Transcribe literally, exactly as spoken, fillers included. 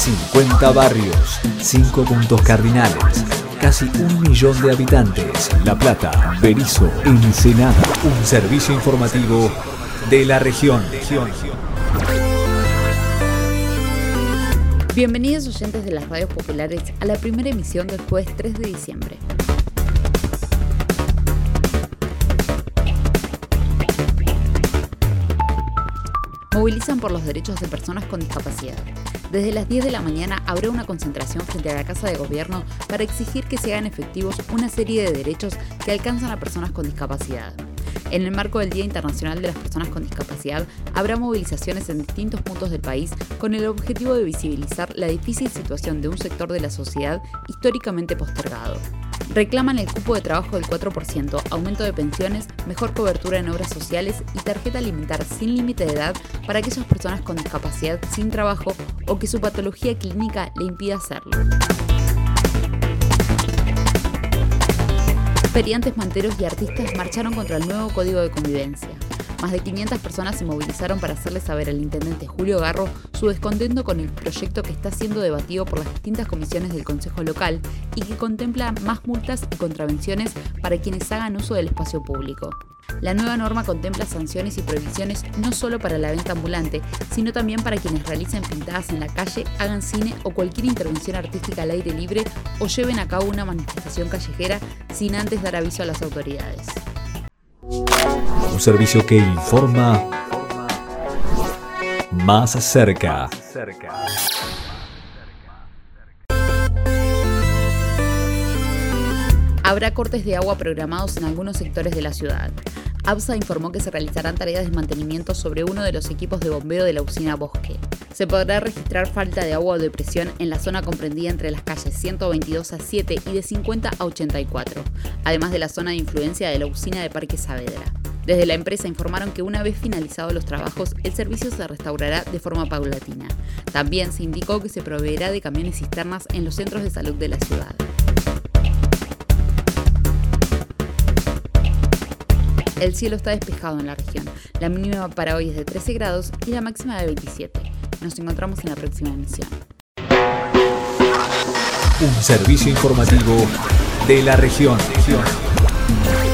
cincuenta barrios, cinco puntos cardinales, casi un millón de habitantes. La Plata, Berisso, Ensenada. Un servicio informativo de la región. Bienvenidos oyentes de las radios populares a la primera emisión del jueves tres de diciembre. Movilizan por los derechos de personas con discapacidad. Desde las diez de la mañana habrá una concentración frente a la Casa de Gobierno para exigir que se hagan efectivos una serie de derechos que alcanzan a personas con discapacidad. En el marco del Día Internacional de las Personas con Discapacidad, habrá movilizaciones en distintos puntos del país con el objetivo de visibilizar la difícil situación de un sector de la sociedad históricamente postergado. Reclaman el cupo de trabajo del cuatro por ciento, aumento de pensiones, mejor cobertura en obras sociales y tarjeta alimentar sin límite de edad para aquellas personas con discapacidad sin trabajo o que su patología clínica le impida hacerlo. Feriantes, manteros y artistas marcharon contra el nuevo Código de Convivencia. Más de quinientas personas se movilizaron para hacerle saber al intendente Julio Garro su descontento con el proyecto que está siendo debatido por las distintas comisiones del Consejo Local y que contempla más multas y contravenciones para quienes hagan uso del espacio público. La nueva norma contempla sanciones y prohibiciones no solo para la venta ambulante, sino también para quienes realicen pintadas en la calle, hagan cine o cualquier intervención artística al aire libre o lleven a cabo una manifestación callejera sin antes dar aviso a las autoridades. Un servicio que informa más cerca. Habrá cortes de agua programados en algunos sectores de la ciudad. ABSA informó que se realizarán tareas de mantenimiento sobre uno de los equipos de bombeo de la usina Bosque. Se podrá registrar falta de agua o de presión en la zona comprendida entre las calles ciento veintidós a siete y de cincuenta a ochenta y cuatro, además de la zona de influencia de la usina de Parque Saavedra. Desde la empresa informaron que una vez finalizados los trabajos, el servicio se restaurará de forma paulatina. También se indicó que se proveerá de camiones cisternas en los centros de salud de la ciudad. El cielo está despejado en la región. La mínima para hoy es de trece grados y la máxima de veintisiete. Nos encontramos en la próxima emisión. Un servicio informativo de la región.